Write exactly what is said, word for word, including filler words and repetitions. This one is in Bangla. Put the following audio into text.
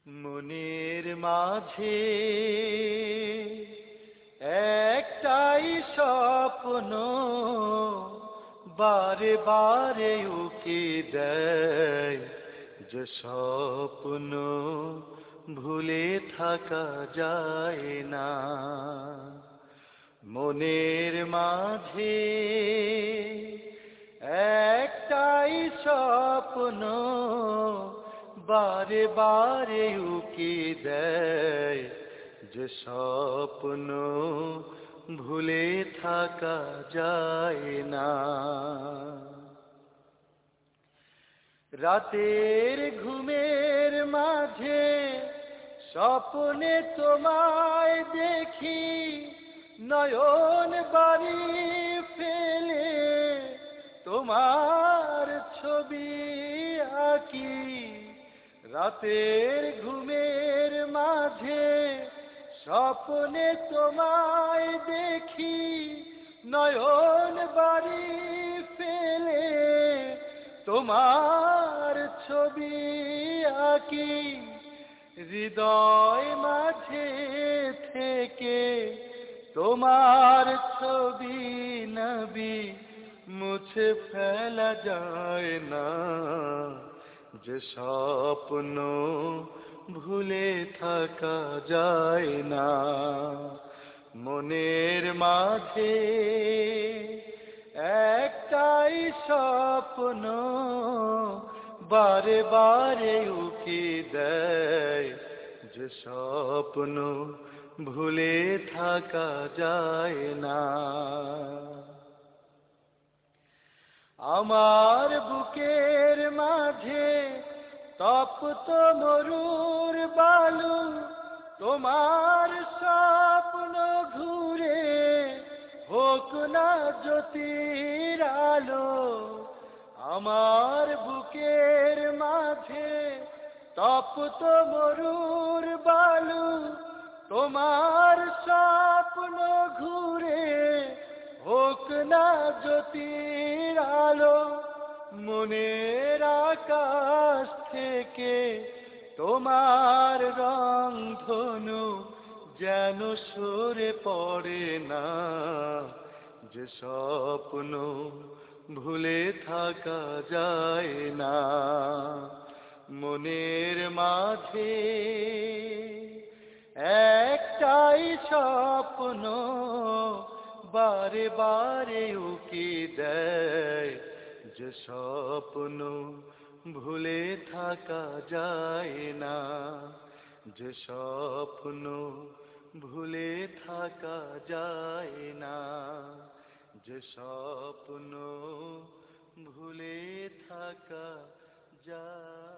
মনের মাঝে একটাই স্বপ্ন বারে বারে উকি দেয়, যে স্বপ্ন ভুলে থাকা যায় না। মনের মাঝে একটাই স্বপ্ন বারে বারে উকি দেয়, যে স্বপ্ন ভুলে থাকা যায় না। রাতের ঘুমের মাঝে স্বপ্নে তোমায় দেখি, নয়ন বাড়ি ফেলে তোমার ছবি আঁকি। রাতের ঘুমের মাঝে স্বপ্নে তোমায় দেখি, নয়ন বাড়ি ফেলে তোমার ছবি আঁকি। হৃদয় মাঝে থেকে তোমার ছবি নবী মুছে ফেলা যায় না, যে স্বপ্ন ভুলে থাকা যায় না। মনের মাঝে একটাই স্বপ্ন বারে বারে উকি দেয়, যে স্বপ্ন ভুলে থাকা যায় না। আমার বুকের মাঝে তপ্ত মরুর বালু, তোমার স্বপ্ন ঘুরে হোক না জ্যোতির আলো। আমার বুকের মাঝে তপ্ত মরুর বালু, তোমার স্বপ্ন ঘুরে হোক না জ্যোতির আলো। মনের আকাশ থেকে তোমার রং ধনু যেন সরে পড়ে না, যে স্বপ্ন ভুলে থাকা যায় না। মনের মাঝে একটাই স্বপ্ন বারে বারে উকি দেয়, যে স্বপ্ন ভুলে থাকা যায় না, যে স্বপ্ন ভুলে থাকা যায় না, যে স্বপ্ন ভুলে থাকা যায়।